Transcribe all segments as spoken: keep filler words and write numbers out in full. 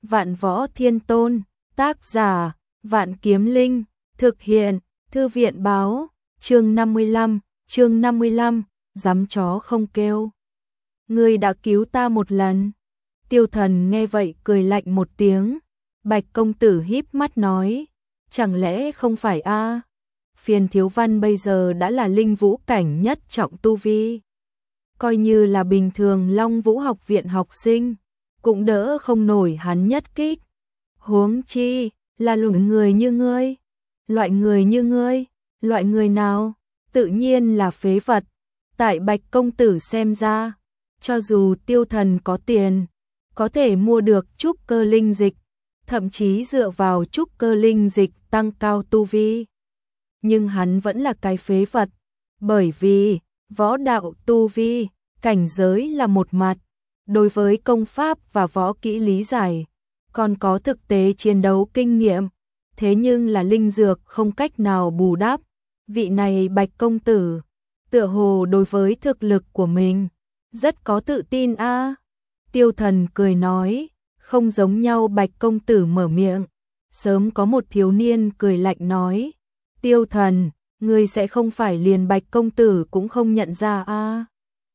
Vạn Võ Thiên Tôn, tác giả, Vạn Kiếm Linh, thực hiện, Thư viện báo, chương năm mươi lăm, chương năm mươi lăm, dám chó không kêu. Ngươi đã cứu ta một lần. Tiêu Thần nghe vậy cười lạnh một tiếng. Bạch công tử híp mắt nói, chẳng lẽ không phải a? Phiền thiếu văn bây giờ đã là linh vũ cảnh nhất trọng tu vi. Coi như là bình thường Long Vũ học viện học sinh, cũng đỡ không nổi hắn nhất kích. Huống chi, là loại người như ngươi. Loại người như ngươi, loại người nào? Tự nhiên là phế vật. Tại Bạch công tử xem ra, cho dù Tiêu Thần có tiền, có thể mua được trúc cơ linh dịch, thậm chí dựa vào trúc cơ linh dịch tăng cao tu vi. Nhưng hắn vẫn là cái phế vật, bởi vì võ đạo tu vi, cảnh giới là một mặt, đối với công pháp và võ kỹ lý giải, còn có thực tế chiến đấu kinh nghiệm, thế nhưng là linh dược không cách nào bù đắp. Vị này Bạch công tử, tựa hồ đối với thực lực của mình rất có tự tin a. À. Tiêu Thần cười nói, không giống nhau. Bạch công tử mở miệng, sớm có một thiếu niên cười lạnh nói, Tiêu Thần, ngươi sẽ không phải liền Bạch công tử cũng không nhận ra a? À.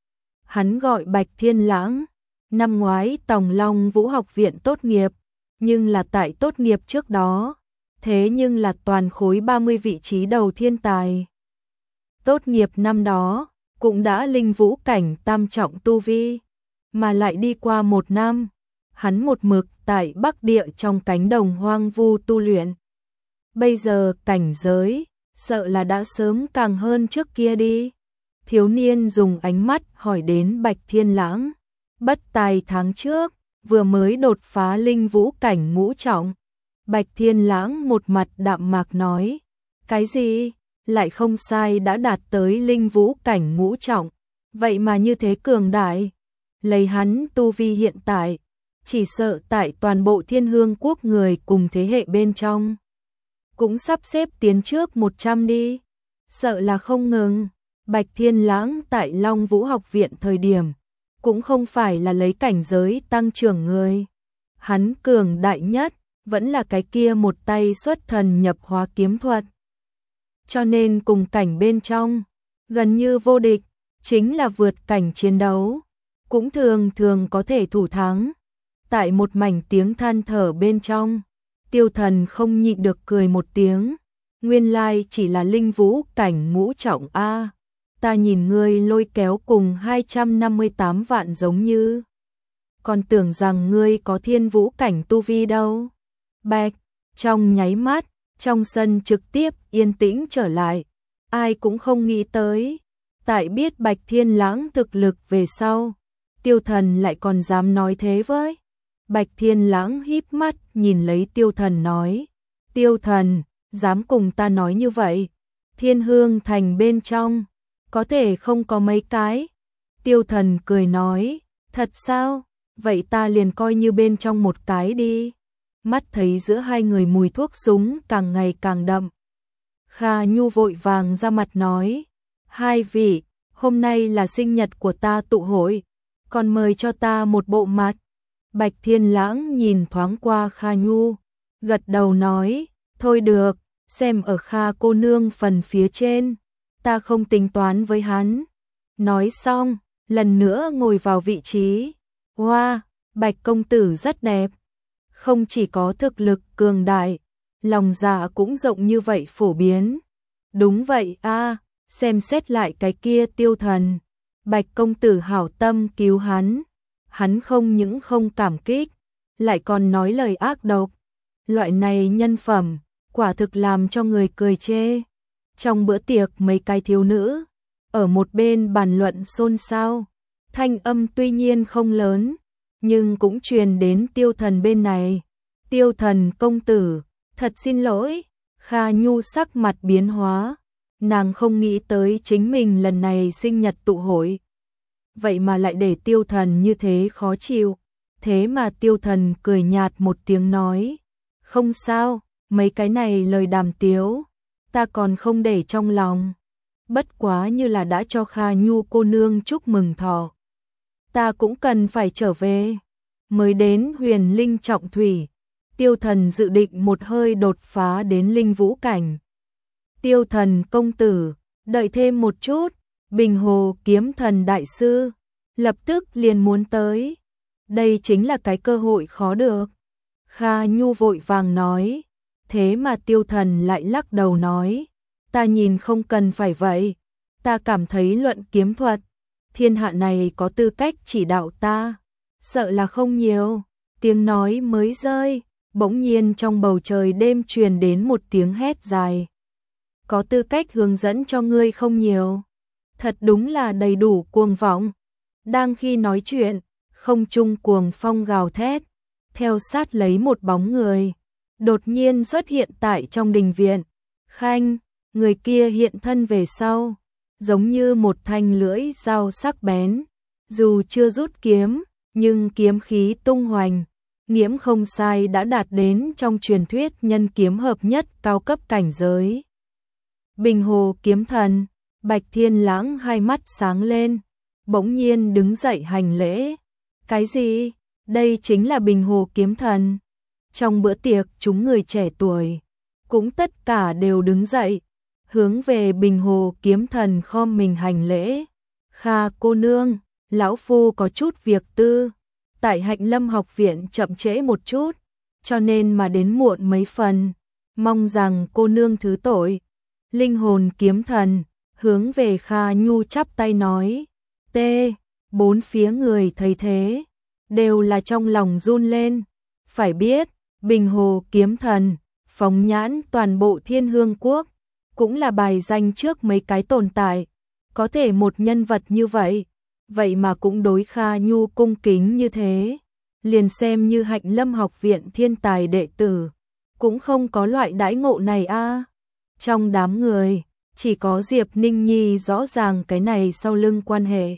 Hắn gọi Bạch Thiên Lãng, năm ngoái Tòng Long Vũ học viện tốt nghiệp, nhưng là tại tốt nghiệp trước đó, thế nhưng là toàn khối ba mươi vị trí đầu thiên tài. Tốt nghiệp năm đó, cũng đã linh vũ cảnh tam trọng tu vi, mà lại đi qua một năm, hắn một mực tại Bắc Địa trong cánh đồng hoang vu tu luyện. Bây giờ cảnh giới, sợ là đã sớm càng hơn trước kia đi. Thiếu niên dùng ánh mắt hỏi đến Bạch Thiên Lãng, bất tài tháng trước, vừa mới đột phá linh vũ cảnh ngũ trọng. Bạch Thiên Lãng một mặt đạm mạc nói, cái gì? Lại không sai, đã đạt tới linh vũ cảnh ngũ trọng, vậy mà như thế cường đại. Lấy hắn tu vi hiện tại, chỉ sợ tại toàn bộ Thiên Hương quốc người cùng thế hệ bên trong, cũng sắp xếp tiến trước một trăm đi, sợ là không ngừng. Bạch Thiên Lãng tại Long Vũ học viện thời điểm, cũng không phải là lấy cảnh giới tăng trưởng người. Hắn cường đại nhất, vẫn là cái kia một tay xuất thần nhập hóa kiếm thuật. Cho nên cùng cảnh bên trong, gần như vô địch, chính là vượt cảnh chiến đấu, cũng thường thường có thể thủ thắng. Tại một mảnh tiếng than thở bên trong, Tiêu Thần không nhịn được cười một tiếng, nguyên lai chỉ là linh vũ cảnh ngũ trọng a. Ta nhìn ngươi lôi kéo cùng hai trăm năm mươi tám vạn giống như, còn tưởng rằng ngươi có thiên vũ cảnh tu vi đâu. Bạch, trong nháy mắt, trong sân trực tiếp yên tĩnh trở lại, ai cũng không nghĩ tới, tại biết Bạch Thiên Lãng thực lực về sau, Tiêu Thần lại còn dám nói thế với. Bạch Thiên Lãng híp mắt nhìn lấy Tiêu Thần nói, Tiêu Thần, dám cùng ta nói như vậy, Thiên Hương thành bên trong, có thể không có mấy cái. Tiêu Thần cười nói, thật sao, vậy ta liền coi như bên trong một cái đi. Mắt thấy giữa hai người mùi thuốc súng càng ngày càng đậm, Kha Nhu vội vàng ra mặt nói, hai vị, hôm nay là sinh nhật của ta tụ hội, còn mời cho ta một bộ mặt. Bạch Thiên Lãng nhìn thoáng qua Kha Nhu, gật đầu nói, thôi được, xem ở Kha cô nương phần phía trên, ta không tính toán với hắn. Nói xong, lần nữa ngồi vào vị trí. Hoa, Bạch công tử rất đẹp, không chỉ có thực lực cường đại, lòng dạ cũng rộng như vậy phổ biến. Đúng vậy a, à, xem xét lại cái kia Tiêu Thần, Bạch công tử hảo tâm cứu hắn, hắn không những không cảm kích, lại còn nói lời ác độc. Loại này nhân phẩm, quả thực làm cho người cười chê. Trong bữa tiệc mấy cái thiếu nữ, ở một bên bàn luận xôn xao, thanh âm tuy nhiên không lớn, nhưng cũng truyền đến Tiêu Thần bên này. Tiêu Thần công tử, thật xin lỗi. Kha Nhu sắc mặt biến hóa, nàng không nghĩ tới chính mình lần này sinh nhật tụ hội, vậy mà lại để Tiêu Thần như thế khó chịu. Thế mà Tiêu Thần cười nhạt một tiếng nói, không sao, mấy cái này lời đàm tiếu, ta còn không để trong lòng. Bất quá như là đã cho Kha Nhu cô nương chúc mừng thọ, ta cũng cần phải trở về. mới đến huyền linh trọng thủy, Tiêu Thần dự định một hơi đột phá đến linh vũ cảnh. Tiêu Thần công tử, đợi thêm một chút, Bình Hồ kiếm thần đại sư, lập tức liền muốn tới. Đây chính là cái cơ hội khó được. Kha Nhu vội vàng nói, thế mà Tiêu Thần lại lắc đầu nói, ta nhìn không cần phải vậy, ta cảm thấy luận kiếm thuật, thiên hạ này có tư cách chỉ đạo ta, sợ là không nhiều. Tiếng nói mới rơi, bỗng nhiên trong bầu trời đêm truyền đến một tiếng hét dài. Có tư cách hướng dẫn cho ngươi không nhiều. Thật đúng là đầy đủ cuồng vọng. Đang khi nói chuyện, không trung cuồng phong gào thét, theo sát lấy một bóng người, đột nhiên xuất hiện tại trong đình viện. Khanh, người kia hiện thân về sau, giống như một thanh lưỡi dao sắc bén, dù chưa rút kiếm, nhưng kiếm khí tung hoành, nghiễm không sai đã đạt đến trong truyền thuyết nhân kiếm hợp nhất cao cấp cảnh giới. Bình Hồ kiếm thần, Bạch Thiên Lãng hai mắt sáng lên, bỗng nhiên đứng dậy hành lễ. Cái gì? Đây chính là Bình Hồ kiếm thần. Trong bữa tiệc chúng người trẻ tuổi cũng tất cả đều đứng dậy, hướng về Bình Hồ kiếm thần khom mình hành lễ. Kha cô nương, lão phu có chút việc tư, tại Hạnh Lâm học viện chậm trễ một chút, cho nên mà đến muộn mấy phần, mong rằng cô nương thứ tội. Linh hồn kiếm thần hướng về Kha Nhu chắp tay nói. T. Bốn phía người thấy thế đều là trong lòng run lên. Phải biết, Bình Hồ kiếm thần phóng nhãn toàn bộ Thiên Hương quốc, cũng là bài danh trước mấy cái tồn tại. Có thể một nhân vật như vậy, vậy mà cũng đối Kha Nhu cung kính như thế, liền xem như Hạnh Lâm học viện thiên tài đệ tử, cũng không có loại đãi ngộ này a. À. Trong đám người, chỉ có Diệp Ninh Nhi rõ ràng cái này sau lưng quan hệ.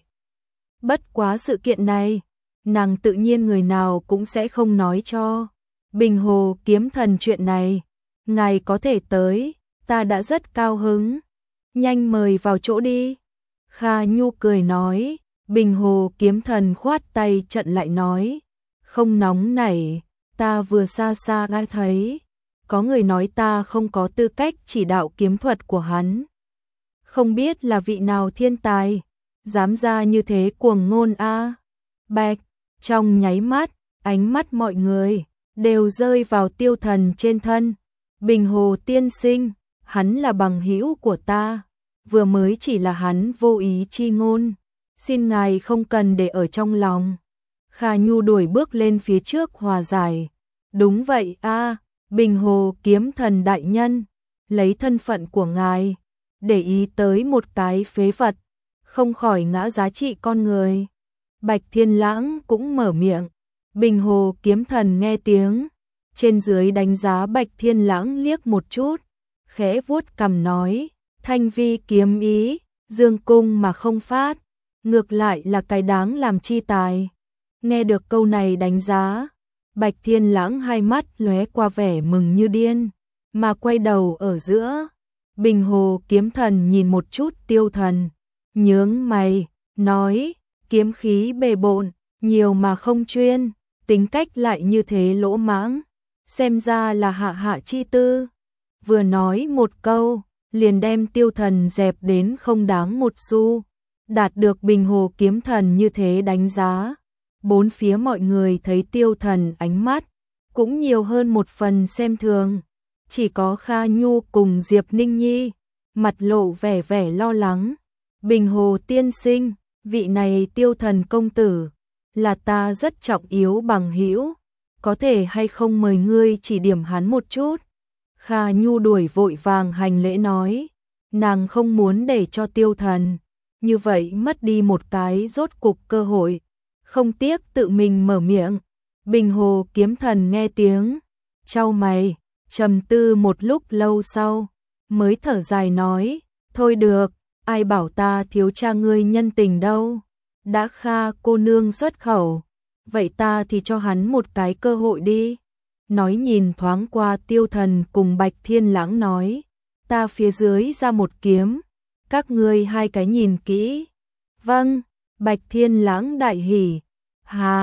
Bất quá sự kiện này, nàng tự nhiên người nào cũng sẽ không nói cho. Bình Hồ kiếm thần chuyện này, ngài có thể tới, ta đã rất cao hứng. Nhanh mời vào chỗ đi. Kha Nhu cười nói. Bình Hồ kiếm thần khoát tay trận lại nói. Không nóng nảy, ta vừa xa xa nghe thấy. Có người nói ta không có tư cách chỉ đạo kiếm thuật của hắn. Không biết là vị nào thiên tài, dám ra như thế cuồng ngôn a. À. Bạch, trong nháy mắt, ánh mắt mọi người đều rơi vào Tiêu Thần trên thân. Bình Hồ tiên sinh, hắn là bằng hữu của ta, vừa mới chỉ là hắn vô ý chi ngôn, xin ngài không cần để ở trong lòng. Kha Nhu đuổi bước lên phía trước hòa giải. Đúng vậy a, à, Bình Hồ kiếm thần đại nhân, lấy thân phận của ngài, để ý tới một cái phế vật, không khỏi ngã giá trị con người. Bạch Thiên Lãng cũng mở miệng. Bình Hồ kiếm thần nghe tiếng, trên dưới đánh giá Bạch Thiên Lãng liếc một chút, khẽ vuốt cằm nói, thanh vi kiếm ý, dương cung mà không phát, ngược lại là cái đáng làm chi tài. Nghe được câu này đánh giá, Bạch Thiên Lãng hai mắt lóe qua vẻ mừng như điên, mà quay đầu ở giữa. Bình Hồ kiếm thần nhìn một chút Tiêu Thần, nhướng mày, nói, kiếm khí bề bộn, nhiều mà không chuyên, tính cách lại như thế lỗ mãng, xem ra là hạ hạ chi tư. Vừa nói một câu, liền đem Tiêu Thần dẹp đến không đáng một xu. Đạt được Bình Hồ kiếm thần như thế đánh giá, bốn phía mọi người thấy Tiêu Thần ánh mắt cũng nhiều hơn một phần xem thường. Chỉ có Kha Nhu cùng Diệp Ninh Nhi mặt lộ vẻ vẻ lo lắng. Bình Hồ tiên sinh, vị này Tiêu Thần công tử là ta rất trọng yếu bằng hữu, có thể hay không mời ngươi chỉ điểm hắn một chút. Kha Nhu đuổi vội vàng hành lễ nói, nàng không muốn để cho Tiêu Thần như vậy mất đi một cái rốt cục cơ hội, không tiếc tự mình mở miệng. Bình Hồ kiếm thần nghe tiếng, chau mày, trầm tư một lúc lâu sau, mới thở dài nói, thôi được, ai bảo ta thiếu cha ngươi nhân tình đâu, đã Kha cô nương xuất khẩu, vậy ta thì cho hắn một cái cơ hội đi. Nói nhìn thoáng qua Tiêu Thần cùng Bạch Thiên Lãng nói, ta phía dưới ra một kiếm, các ngươi hai cái nhìn kỹ. Vâng, Bạch Thiên Lãng đại hỉ, há,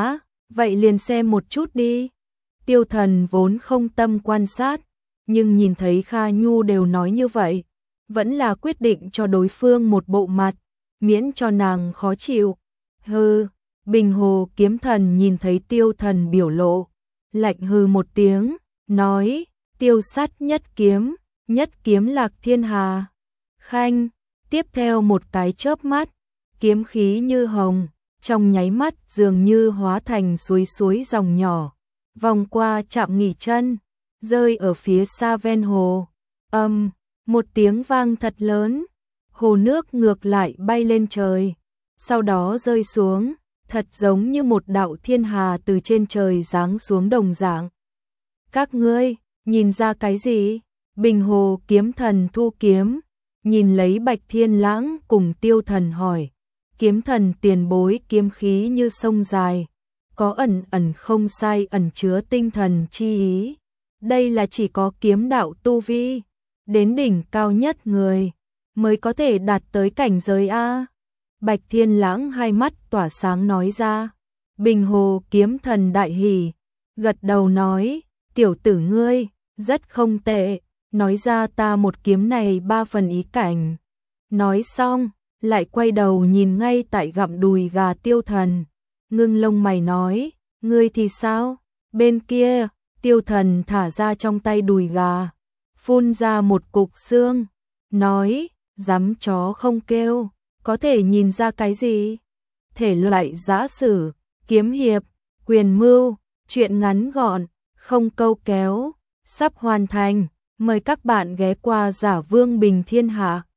Vậy liền xem một chút đi. Tiêu Thần vốn không tâm quan sát, nhưng nhìn thấy Kha Nhu đều nói như vậy, vẫn là quyết định cho đối phương một bộ mặt, miễn cho nàng khó chịu. Hừ, Bình Hồ Kiếm Thần nhìn thấy Tiêu Thần biểu lộ, lạnh hừ một tiếng, nói, tiêu sát nhất kiếm, nhất kiếm lạc thiên hà. Khanh, tiếp theo một cái chớp mắt, kiếm khí như hồng, trong nháy mắt dường như hóa thành suối suối dòng nhỏ, vòng qua Trạm Nghỉ Chân, rơi ở phía xa ven hồ. Âm, um, một tiếng vang thật lớn, hồ nước ngược lại bay lên trời, sau đó rơi xuống, thật giống như một đạo thiên hà từ trên trời giáng xuống đồng dạng. Các ngươi, nhìn ra cái gì? Bình Hồ Kiếm Thần thu kiếm, nhìn lấy Bạch Thiên Lãng cùng Tiêu Thần hỏi. Kiếm thần tiền bối kiếm khí như sông dài, có ẩn ẩn không sai ẩn chứa tinh thần chi ý. Đây là chỉ có kiếm đạo tu vi, đến đỉnh cao nhất người, mới có thể đạt tới cảnh giới A. Bạch Thiên Lãng hai mắt tỏa sáng nói ra. Bình Hồ Kiếm Thần đại hỉ, gật đầu nói, tiểu tử ngươi, rất không tệ, nói ra ta một kiếm này ba phần ý cảnh. Nói xong, lại quay đầu nhìn ngay tại gặm đùi gà Tiêu Thần, ngưng lông mày nói, ngươi thì sao? Bên kia, Tiêu Thần thả ra trong tay đùi gà, phun ra một cục xương, nói, dám chó không kêu, có thể nhìn ra cái gì? Thể loại giã sử, kiếm hiệp, quyền mưu, truyện ngắn gọn, không câu kéo, sắp hoàn thành, mời các bạn ghé qua Giả Vương Bình Thiên Hạ.